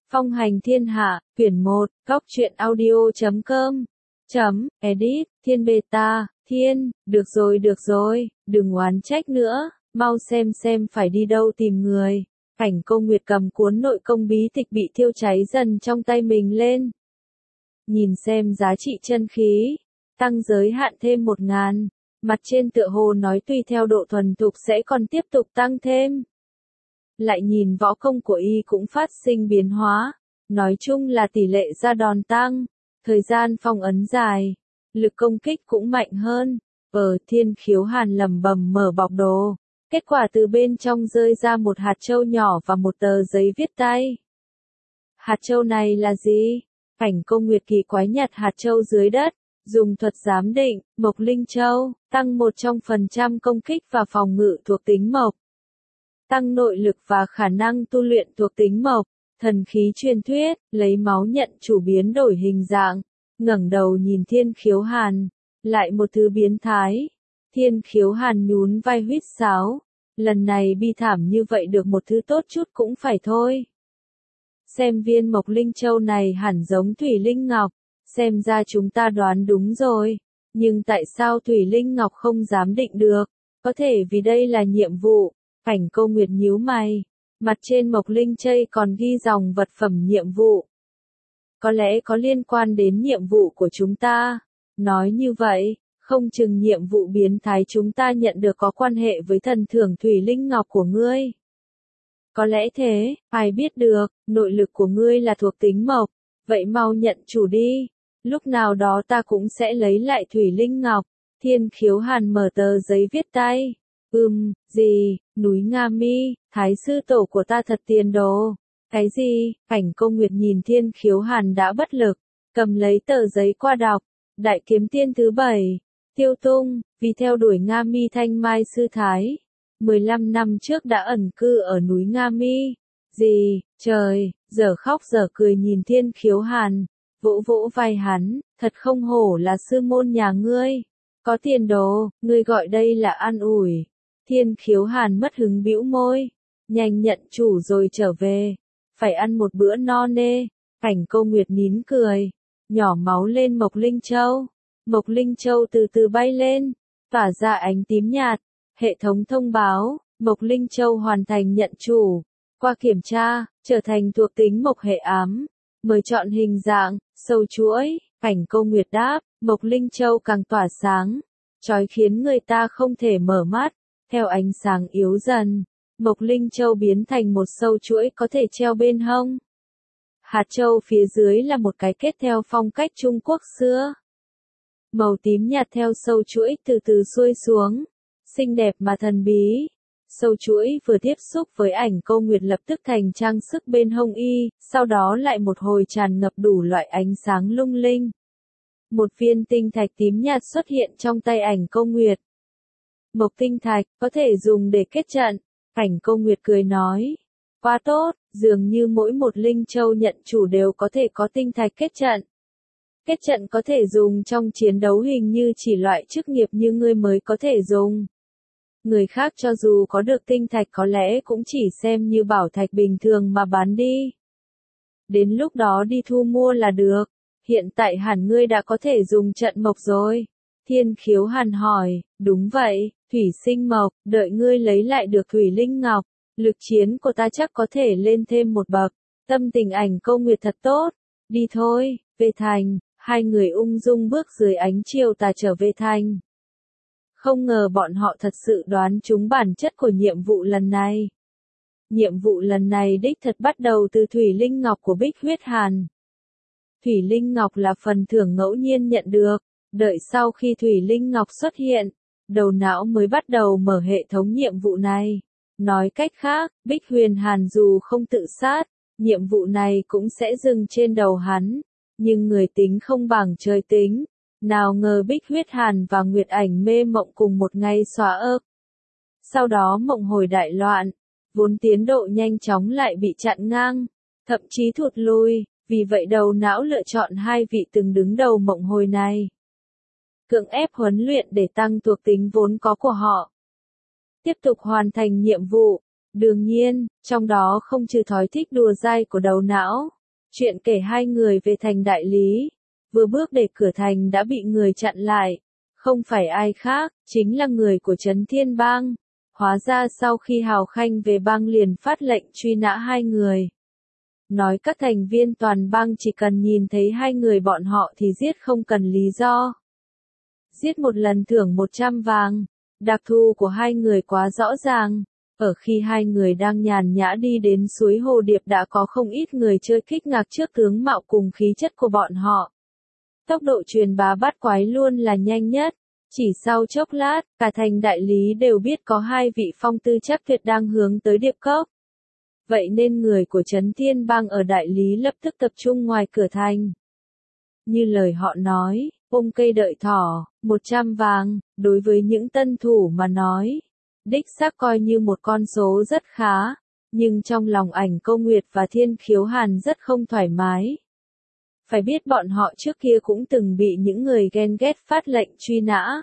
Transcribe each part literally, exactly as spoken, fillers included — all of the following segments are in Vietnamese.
Phong hành thiên hạ, quyển một, góc truyện audio chấm com, chấm, edit, thiên beta, thiên, được rồi được rồi, đừng oán trách nữa, mau xem xem phải đi đâu tìm người. Cảnh Cô Nguyệt cầm cuốn nội công bí tịch bị thiêu cháy dần trong tay mình lên. Nhìn xem giá trị chân khí, tăng giới hạn thêm một ngàn, mặt trên tựa hồ nói tùy theo độ thuần thục sẽ còn tiếp tục tăng thêm. Lại nhìn võ công của y cũng phát sinh biến hóa, nói chung là tỷ lệ ra đòn tăng, thời gian phong ấn dài, lực công kích cũng mạnh hơn. Ở Thiên Khiếu Hàn lẩm bẩm mở bọc đồ, kết quả từ bên trong rơi ra một hạt châu nhỏ và một tờ giấy viết tay. Hạt châu này là gì? Cảnh Cô Nguyệt kỳ quái nhặt hạt châu dưới đất, dùng thuật giám định, Mộc Linh Châu, tăng một phần trăm công kích và phòng ngự thuộc tính mộc. Tăng nội lực và khả năng tu luyện thuộc tính mộc, thần khí truyền thuyết, lấy máu nhận chủ biến đổi hình dạng, ngẩng đầu nhìn Thiên Khiếu Hàn, lại một thứ biến thái. Thiên Khiếu Hàn nhún vai huýt sáo, lần này bi thảm như vậy được một thứ tốt chút cũng phải thôi. Xem viên Mộc Linh Châu này hẳn giống Thủy Linh Ngọc, xem ra chúng ta đoán đúng rồi, nhưng tại sao Thủy Linh Ngọc không dám định được, có thể vì đây là nhiệm vụ. Cảnh Cô Nguyệt nhíu mày, mặt trên Mộc Linh Châu còn ghi dòng vật phẩm nhiệm vụ. Có lẽ có liên quan đến nhiệm vụ của chúng ta. Nói như vậy, không chừng nhiệm vụ biến thái chúng ta nhận được có quan hệ với thần thưởng Thủy Linh Ngọc của ngươi. Có lẽ thế, ai biết được, nội lực của ngươi là thuộc tính mộc, vậy mau nhận chủ đi. Lúc nào đó ta cũng sẽ lấy lại Thủy Linh Ngọc. Thiên Khiếu Hàn mở tờ giấy viết tay. Ừm, gì, núi Nga Mi, thái sư tổ của ta thật tiền đồ. Cái gì? Cảnh Cô Nguyệt nhìn Thiên Khiếu Hàn đã bất lực, cầm lấy tờ giấy qua đọc. Đại kiếm tiên thứ bảy, Tiêu Tung, vì theo đuổi Nga Mi Thanh Mai sư thái, mười lăm năm trước đã ẩn cư ở núi Nga Mi. Gì, trời, giờ khóc giờ cười nhìn Thiên Khiếu Hàn, vỗ vỗ vai hắn, thật không hổ là sư môn nhà ngươi. Có tiền đồ, ngươi gọi đây là an ủi. Thiên Khiếu Hàn mất hứng bĩu môi, nhanh nhận chủ rồi trở về, phải ăn một bữa no nê. Cảnh Cô Nguyệt nín cười, nhỏ máu lên Mộc Linh Châu. Mộc Linh Châu từ từ bay lên, tỏa ra ánh tím nhạt. Hệ thống thông báo, Mộc Linh Châu hoàn thành nhận chủ. Qua kiểm tra, trở thành thuộc tính mộc hệ ám. Mời chọn hình dạng, sâu chuỗi. Cảnh Cô Nguyệt đáp, Mộc Linh Châu càng tỏa sáng, chói khiến người ta không thể mở mắt. Theo ánh sáng yếu dần, Mộc Linh Châu biến thành một sâu chuỗi có thể treo bên hông. Hạt châu phía dưới là một cái kết theo phong cách Trung Quốc xưa. Màu tím nhạt theo sâu chuỗi từ từ xuôi xuống, xinh đẹp mà thần bí. Sâu chuỗi vừa tiếp xúc với ảnh Cô Nguyệt lập tức thành trang sức bên hông y, sau đó lại một hồi tràn ngập đủ loại ánh sáng lung linh. Một viên tinh thạch tím nhạt xuất hiện trong tay ảnh Cô Nguyệt. Mộc tinh thạch, có thể dùng để kết trận. Cảnh Cô Nguyệt cười nói. Quá tốt, dường như mỗi một linh châu nhận chủ đều có thể có tinh thạch kết trận. Kết trận có thể dùng trong chiến đấu hình như chỉ loại chức nghiệp như ngươi mới có thể dùng. Người khác cho dù có được tinh thạch có lẽ cũng chỉ xem như bảo thạch bình thường mà bán đi. Đến lúc đó đi thu mua là được. Hiện tại hẳn ngươi đã có thể dùng trận mộc rồi. Thiên Khiếu Hàn hỏi, đúng vậy, thủy sinh mộc, đợi ngươi lấy lại được Thủy Linh Ngọc, lực chiến của ta chắc có thể lên thêm một bậc. Tâm tình ảnh Cô Nguyệt thật tốt. Đi thôi, về thành. Hai người ung dung bước dưới ánh chiều tà trở về thành. Không ngờ bọn họ thật sự đoán trúng bản chất của nhiệm vụ lần này. Nhiệm vụ lần này đích thật bắt đầu từ Thủy Linh Ngọc của Bích Huyết Hàn. Thủy Linh Ngọc là phần thưởng ngẫu nhiên nhận được, đợi sau khi Thủy Linh Ngọc xuất hiện, đầu não mới bắt đầu mở hệ thống nhiệm vụ này. Nói cách khác, Bích Huyền Hàn dù không tự sát, nhiệm vụ này cũng sẽ dừng trên đầu hắn. Nhưng người tính không bằng trời tính, nào ngờ Bích Huyết Hàn và Nguyệt Ảnh mê mộng cùng một ngày xóa ấp. Sau đó mộng hồi đại loạn, vốn tiến độ nhanh chóng lại bị chặn ngang, thậm chí thụt lùi, vì vậy đầu não lựa chọn hai vị từng đứng đầu mộng hồi này. Cưỡng ép huấn luyện để tăng thuộc tính vốn có của họ. Tiếp tục hoàn thành nhiệm vụ, đương nhiên, trong đó không trừ thói thích đùa dai của đầu não. Chuyện kể hai người về thành đại lý. Vừa bước để cửa thành đã bị người chặn lại. Không phải ai khác, chính là người của Trấn Thiên Bang. Hóa ra sau khi Hào Khanh về bang liền phát lệnh truy nã hai người. Nói các thành viên toàn bang chỉ cần nhìn thấy hai người bọn họ thì giết không cần lý do. Giết một lần thưởng một trăm vàng. Đặc thù của hai người quá rõ ràng. Ở khi hai người đang nhàn nhã đi đến suối Hồ Điệp đã có không ít người chơi kích ngạc trước tướng mạo cùng khí chất của bọn họ. Tốc độ truyền bá bát quái luôn là nhanh nhất. Chỉ sau chốc lát, cả thành đại lý đều biết có hai vị phong tư chắc tuyệt đang hướng tới Điệp Cốc. Vậy nên người của Trấn Thiên Bang ở đại lý lập tức tập trung ngoài cửa thành. Như lời họ nói, ôm cây đợi thỏ, một trăm vàng, đối với những tân thủ mà nói. Đích xác coi như một con số rất khá, nhưng trong lòng Ảnh Câu Nguyệt và Thiên Khiếu Hàn rất không thoải mái. Phải biết bọn họ trước kia cũng từng bị những người ghen ghét phát lệnh truy nã.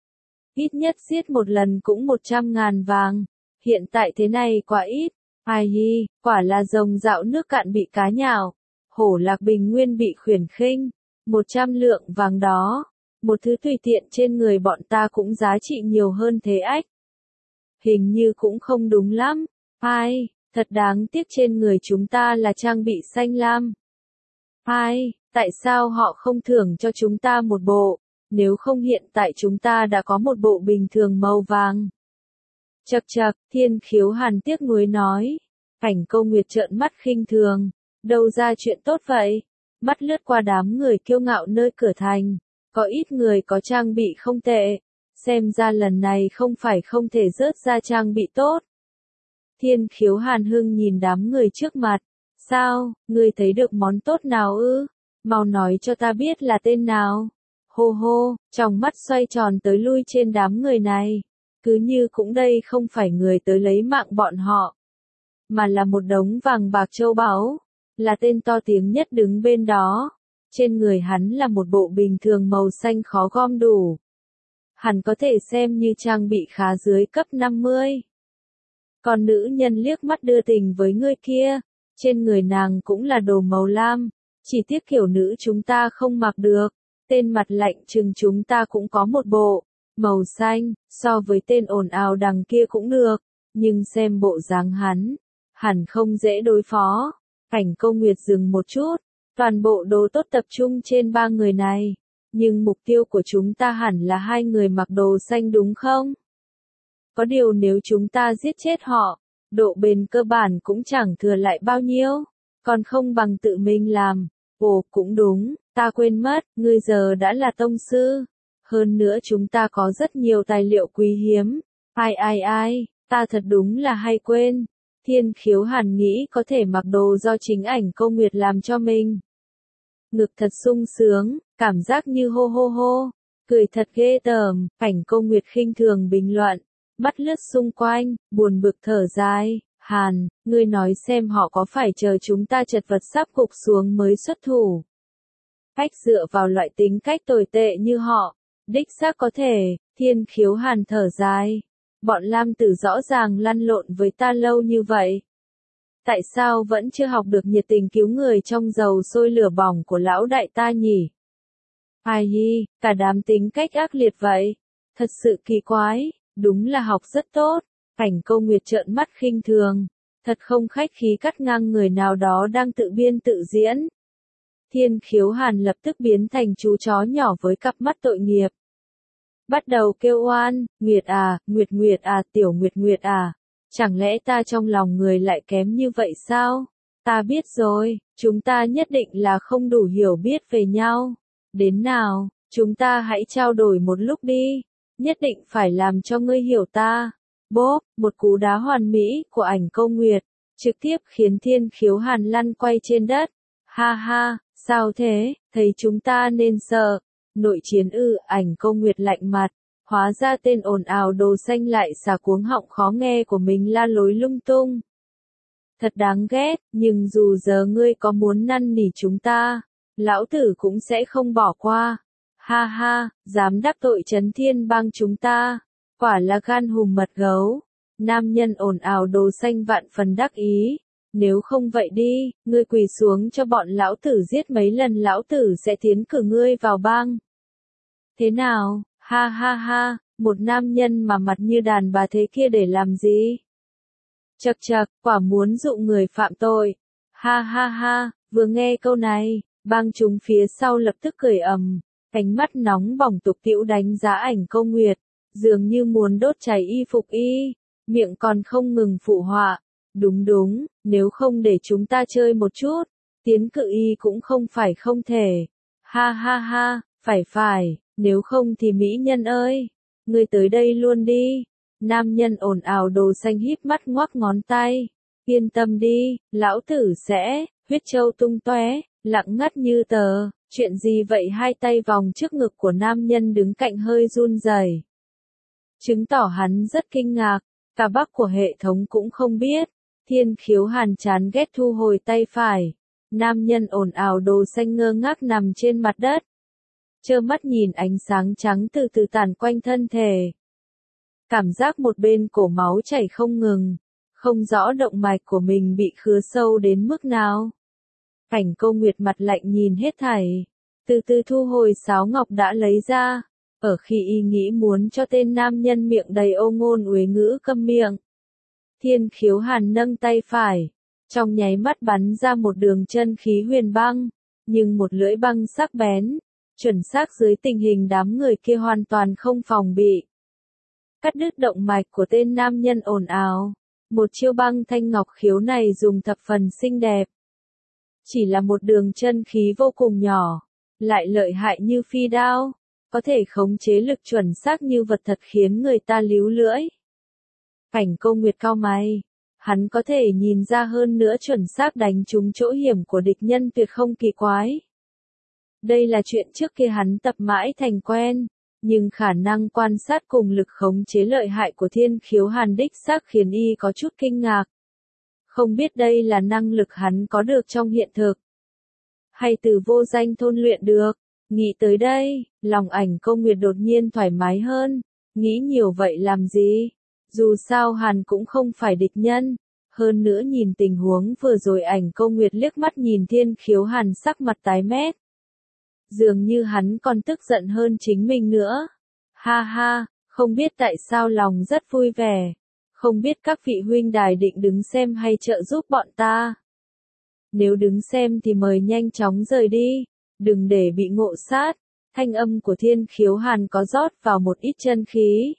Ít nhất giết một lần cũng một trăm ngàn vàng, hiện tại thế này quá ít. Ai hi, quả là rồng rạo nước cạn bị cá nhào, hổ lạc bình nguyên bị khuyển khinh, một trăm lượng vàng đó, một thứ tùy tiện trên người bọn ta cũng giá trị nhiều hơn thế ách. Hình như cũng không đúng lắm, ai, thật đáng tiếc trên người chúng ta là trang bị xanh lam. Ai, tại sao họ không thưởng cho chúng ta một bộ, nếu không hiện tại chúng ta đã có một bộ bình thường màu vàng. Chậc chậc, Thiên Khiếu Hàn tiếc nuối nói. Ảnh Câu Nguyệt trợn mắt khinh thường. Đâu ra chuyện tốt vậy? Mắt lướt qua đám người kiêu ngạo nơi cửa thành. Có ít người có trang bị không tệ. Xem ra lần này không phải không thể rớt ra trang bị tốt. Thiên Khiếu Hàn hưng nhìn đám người trước mặt. Sao, ngươi thấy được món tốt nào ư? Mau nói cho ta biết là tên nào. Hô hô, trong mắt xoay tròn tới lui trên đám người này. Cứ như cũng đây không phải người tới lấy mạng bọn họ, mà là một đống vàng bạc châu báu, là tên to tiếng nhất đứng bên đó. Trên người hắn là một bộ bình thường màu xanh khó gom đủ. Hẳn có thể xem như trang bị khá dưới cấp năm mươi. Còn nữ nhân liếc mắt đưa tình với người kia, trên người nàng cũng là đồ màu lam, chỉ tiếc kiểu nữ chúng ta không mặc được. Tên mặt lạnh chừng chúng ta cũng có một bộ màu xanh, so với tên ồn ào đằng kia cũng được, nhưng xem bộ dáng hắn, hẳn không dễ đối phó. Ảnh Câu Nguyệt dừng một chút, toàn bộ đồ tốt tập trung trên ba người này, nhưng mục tiêu của chúng ta hẳn là hai người mặc đồ xanh đúng không? Có điều nếu chúng ta giết chết họ, độ bền cơ bản cũng chẳng thừa lại bao nhiêu, còn không bằng tự mình làm. Ồ, cũng đúng, ta quên mất, ngươi giờ đã là tông sư. Hơn nữa chúng ta có rất nhiều tài liệu quý hiếm. Ai ai ai, ta thật đúng là hay quên. Thiên Khiếu Hàn nghĩ có thể mặc đồ do chính Ảnh Câu Nguyệt làm cho mình. Ngực thật sung sướng, cảm giác như hô hô hô. Cười thật ghê tởm, Ảnh Câu Nguyệt khinh thường bình luận. Mắt lướt xung quanh, buồn bực thở dài. Hàn, ngươi nói xem họ có phải chờ chúng ta chật vật sắp gục xuống mới xuất thủ. Cách dựa vào loại tính cách tồi tệ như họ. Đích xác có thể, Thiên Khiếu Hàn thở dài. Bọn Lam Tử rõ ràng lăn lộn với ta lâu như vậy. Tại sao vẫn chưa học được nhiệt tình cứu người trong dầu sôi lửa bỏng của lão đại ta nhỉ? Ai hi, cả đám tính cách ác liệt vậy. Thật sự kỳ quái, đúng là học rất tốt. Ảnh Câu Nguyệt trợn mắt khinh thường. Thật không khách khí cắt ngang người nào đó đang tự biên tự diễn. Thiên Khiếu Hàn lập tức biến thành chú chó nhỏ với cặp mắt tội nghiệp. Bắt đầu kêu oan, Nguyệt à, Nguyệt Nguyệt à, tiểu Nguyệt Nguyệt à. Chẳng lẽ ta trong lòng người lại kém như vậy sao? Ta biết rồi, chúng ta nhất định là không đủ hiểu biết về nhau. Đến nào, chúng ta hãy trao đổi một lúc đi. Nhất định phải làm cho ngươi hiểu ta. Bốp, một cú đá hoàn mỹ của Ảnh Câu Nguyệt, trực tiếp khiến Thiên Khiếu Hàn lăn quay trên đất. Ha ha, sao thế, thấy chúng ta nên sợ. Nội chiến ư, Ảnh Câu Nguyệt lạnh mặt. Hóa ra tên ồn ào đồ xanh lại xả cuống họng khó nghe của mình la lối lung tung. Thật đáng ghét, nhưng dù giờ ngươi có muốn năn nỉ chúng ta, lão tử cũng sẽ không bỏ qua. Ha ha, dám đắc tội Trấn Thiên Bang chúng ta, quả là gan hùm mật gấu. Nam nhân ồn ào đồ xanh vạn phần đắc ý, nếu không vậy đi, ngươi quỳ xuống cho bọn lão tử giết mấy lần lão tử sẽ tiến cử ngươi vào bang. Thế nào, ha ha ha, một nam nhân mà mặt như đàn bà thế kia để làm gì? Chậc chậc, quả muốn dụ người phạm tội. Ha ha ha, vừa nghe câu này, bang chúng phía sau lập tức cười ầm, ánh mắt nóng bỏng tục tĩu đánh giá Ảnh Câu Nguyệt, dường như muốn đốt cháy y phục y, miệng còn không ngừng phụ họa. Đúng đúng, nếu không để chúng ta chơi một chút, tiến cự y cũng không phải không thể. Ha ha ha, phải phải, nếu không thì mỹ nhân ơi, ngươi tới đây luôn đi. Nam nhân ồn ào đồ xanh híp mắt ngoắc ngón tay. Yên tâm đi, lão tử sẽ, huyết châu tung tóe, lặng ngắt như tờ. Chuyện gì vậy? Hai tay vòng trước ngực của nam nhân đứng cạnh hơi run rẩy, chứng tỏ hắn rất kinh ngạc. Cả bác của hệ thống cũng không biết. Thiên Khiếu Hàn chán ghét thu hồi tay phải. Nam nhân ồn ào đồ xanh ngơ ngác nằm trên mặt đất, trơ mắt nhìn ánh sáng trắng từ từ tản quanh thân thể. Cảm giác một bên cổ máu chảy không ngừng, không rõ động mạch của mình bị khứa sâu đến mức nào. Ảnh Câu Nguyệt mặt lạnh nhìn hết thảy, từ từ thu hồi sáo ngọc đã lấy ra, ở khi y nghĩ muốn cho tên nam nhân miệng đầy ô ngôn uế ngữ câm miệng. Thiên Khiếu Hàn nâng tay phải, trong nháy mắt bắn ra một đường chân khí huyền băng, nhưng một lưỡi băng sắc bén, chuẩn xác dưới tình hình đám người kia hoàn toàn không phòng bị. Cắt đứt động mạch của tên nam nhân ồn ào. Một chiêu băng thanh ngọc khiếu này dùng thập phần xinh đẹp. Chỉ là một đường chân khí vô cùng nhỏ, lại lợi hại như phi đao, có thể khống chế lực chuẩn xác như vật thật khiến người ta líu lưỡi. Ảnh Câu Nguyệt cau mày, hắn có thể nhìn ra hơn nữa chuẩn xác đánh trúng chỗ hiểm của địch nhân tuyệt không kỳ quái. Đây là chuyện trước kia hắn tập mãi thành quen, nhưng khả năng quan sát cùng lực khống chế lợi hại của Thiên Khiếu Hàn đích xác khiến y có chút kinh ngạc. Không biết đây là năng lực hắn có được trong hiện thực, hay từ vô danh thôn luyện được. Nghĩ tới đây, lòng Ảnh Câu Nguyệt đột nhiên thoải mái hơn. Nghĩ nhiều vậy làm gì? Dù sao Hàn cũng không phải địch nhân. Hơn nữa nhìn tình huống vừa rồi, Ảnh Câu Nguyệt liếc mắt nhìn Thiên Khiếu Hàn sắc mặt tái mét. Dường như hắn còn tức giận hơn chính mình nữa. Ha ha, không biết tại sao lòng rất vui vẻ. Không biết các vị huynh đài định đứng xem hay trợ giúp bọn ta. Nếu đứng xem thì mời nhanh chóng rời đi, đừng để bị ngộ sát. Thanh âm của Thiên Khiếu Hàn có rót vào một ít chân khí,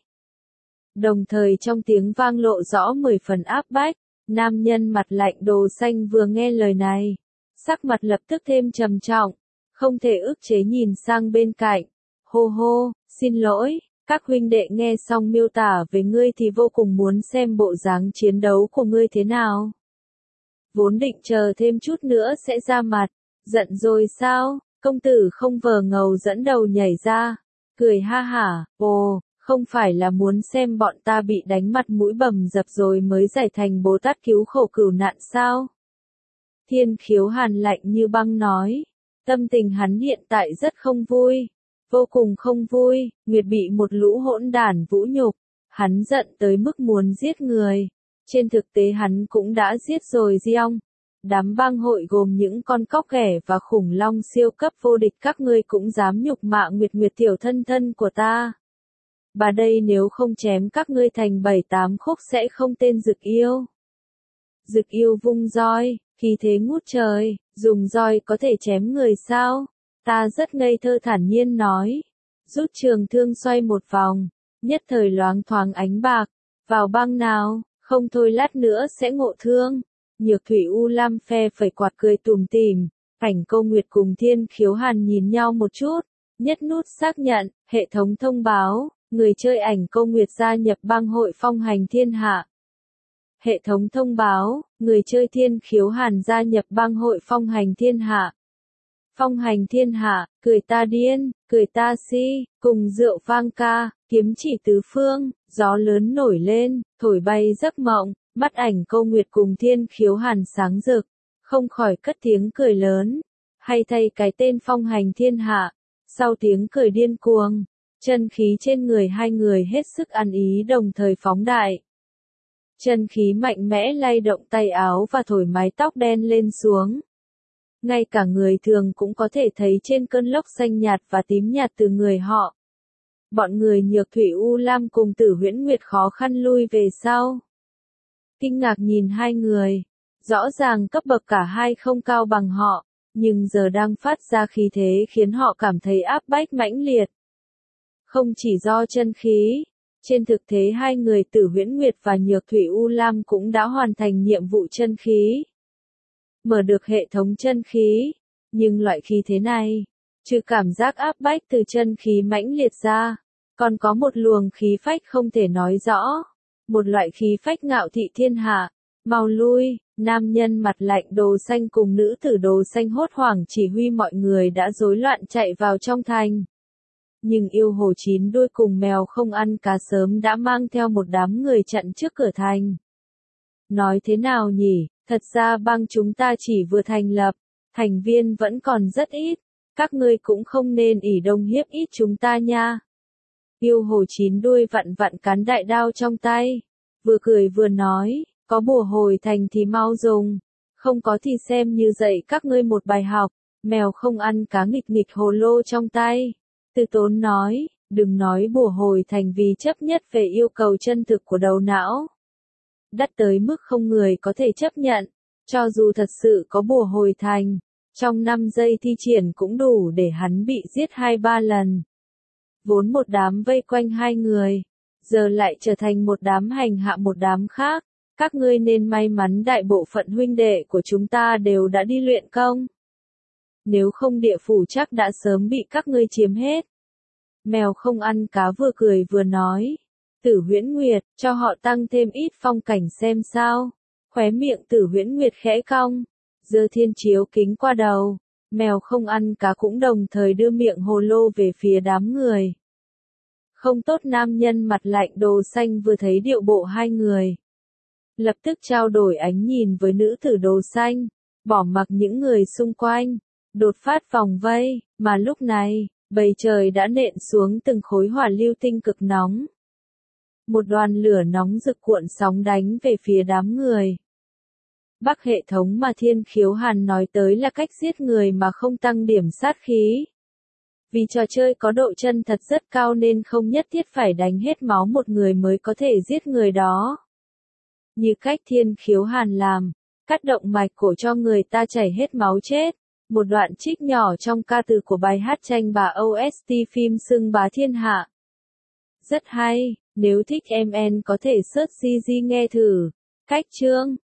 đồng thời trong tiếng vang lộ rõ mười phần áp bách. Nam nhân mặt lạnh đồ xanh vừa nghe lời này, sắc mặt lập tức thêm trầm trọng, không thể ức chế nhìn sang bên cạnh. Hô hô, xin lỗi, các huynh đệ nghe xong miêu tả về ngươi thì vô cùng muốn xem bộ dáng chiến đấu của ngươi thế nào. Vốn định chờ thêm chút nữa sẽ ra mặt, giận rồi sao? Công tử không vờ ngầu dẫn đầu nhảy ra, cười ha hả, ồ, không phải là muốn xem bọn ta bị đánh mặt mũi bầm dập rồi mới giải thành Bồ Tát cứu khổ cửu nạn sao? Thiên Khiếu Hàn lạnh như băng nói, tâm tình hắn hiện tại rất không vui, vô cùng không vui. Nguyệt bị một lũ hỗn đản vũ nhục, hắn giận tới mức muốn giết người. Trên thực tế hắn cũng đã giết rồi Diong. Đám bang hội gồm những con cóc ghẻ và khủng long siêu cấp vô địch, các ngươi cũng dám nhục mạ Nguyệt Nguyệt tiểu thân thân của ta. Bà đây nếu không chém các ngươi thành bảy tám khúc sẽ không tên Dực Yêu. Dực Yêu vung roi, khí thế ngút trời, dùng roi có thể chém người sao? Ta rất ngây thơ thản nhiên nói. Rút trường thương xoay một vòng, nhất thời loáng thoáng ánh bạc. Vào băng nào, không thôi lát nữa sẽ ngộ thương. Nhược Thủy U Lam phe phẩy quạt cười tủm tỉm. Ảnh Câu Nguyệt cùng Thiên Khiếu Hàn nhìn nhau một chút, nhất nút xác nhận. Hệ thống thông báo, người chơi Ảnh Câu Nguyệt gia nhập bang hội Phong Hành Thiên Hạ. Hệ thống thông báo, người chơi Thiên Khiếu Hàn gia nhập bang hội Phong Hành Thiên Hạ. Phong Hành Thiên Hạ, cười ta điên, cười ta si, cùng rượu vang ca, kiếm chỉ tứ phương, gió lớn nổi lên, thổi bay giấc mộng. Mắt Ảnh Câu Nguyệt cùng Thiên Khiếu Hàn sáng rực, không khỏi cất tiếng cười lớn. Hay thay cái tên Phong Hành Thiên Hạ. Sau tiếng cười điên cuồng, chân khí trên người hai người hết sức ăn ý đồng thời phóng đại. Chân khí mạnh mẽ lay động tay áo và thổi mái tóc đen lên xuống. Ngay cả người thường cũng có thể thấy trên cơn lốc xanh nhạt và tím nhạt từ người họ. Bọn người Nhược Thủy U Lam cùng Tử Huyễn Nguyệt khó khăn lui về sau. Kinh ngạc nhìn hai người. Rõ ràng cấp bậc cả hai không cao bằng họ, nhưng giờ đang phát ra khí thế khiến họ cảm thấy áp bách mãnh liệt. Không chỉ do chân khí, trên thực tế hai người Tử Huyễn Nguyệt và Nhược Thủy U Lam cũng đã hoàn thành nhiệm vụ chân khí. Mở được hệ thống chân khí, nhưng loại khí thế này, trừ cảm giác áp bách từ chân khí mãnh liệt ra, còn có một luồng khí phách không thể nói rõ, một loại khí phách ngạo thị thiên hạ. Mau lui, nam nhân mặt lạnh đồ xanh cùng nữ tử đồ xanh hốt hoảng chỉ huy mọi người đã rối loạn chạy vào trong thành. Nhưng yêu hồ chín đuôi cùng mèo không ăn cá sớm đã mang theo một đám người chặn trước cửa thành. Nói thế nào nhỉ, thật ra bang chúng ta chỉ vừa thành lập, thành viên vẫn còn rất ít, các ngươi cũng không nên ỷ đông hiếp ít chúng ta nha. Yêu hồ chín đuôi vặn vặn cán đại đao trong tay, vừa cười vừa nói, có bùa hồi thành thì mau dùng, không có thì xem như dạy các ngươi một bài học. Mèo không ăn cá nghịch nghịch hồ lô trong tay. Từ Tốn nói, đừng nói bùa hồi thành vì chấp nhất về yêu cầu chân thực của đầu não. Đắt tới mức không người có thể chấp nhận, cho dù thật sự có bùa hồi thành, trong năm giây thi triển cũng đủ để hắn bị giết hai ba lần. Vốn một đám vây quanh hai người, giờ lại trở thành một đám hành hạ một đám khác. Các ngươi nên may mắn đại bộ phận huynh đệ của chúng ta đều đã đi luyện công. Nếu không địa phủ chắc đã sớm bị các ngươi chiếm hết. Mèo không ăn cá vừa cười vừa nói. Tử Huyễn Nguyệt, cho họ tăng thêm ít phong cảnh xem sao. Khóe miệng Tử Huyễn Nguyệt khẽ cong. Giơ thiên chiếu kính qua đầu. Mèo không ăn cá cũng đồng thời đưa miệng hồ lô về phía đám người. Không tốt nam nhân mặt lạnh đồ xanh vừa thấy điệu bộ hai người. Lập tức trao đổi ánh nhìn với nữ tử đồ xanh, bỏ mặc những người xung quanh, đột phát vòng vây, mà lúc này, bầy trời đã nện xuống từng khối hỏa lưu tinh cực nóng. Một đoàn lửa nóng rực cuộn sóng đánh về phía đám người. Bắc hệ thống mà Thiên Khiếu Hàn nói tới là cách giết người mà không tăng điểm sát khí. Vì trò chơi có độ chân thật rất cao nên không nhất thiết phải đánh hết máu một người mới có thể giết người đó. Như cách Thiên Khiếu Hàn làm, cắt động mạch cổ cho người ta chảy hết máu chết. Một đoạn trích nhỏ trong ca từ của bài hát tranh bà ô ét tê phim Xưng Bá Thiên Hạ. Rất hay, nếu thích em en có thể search gi gi nghe thử. Cách chương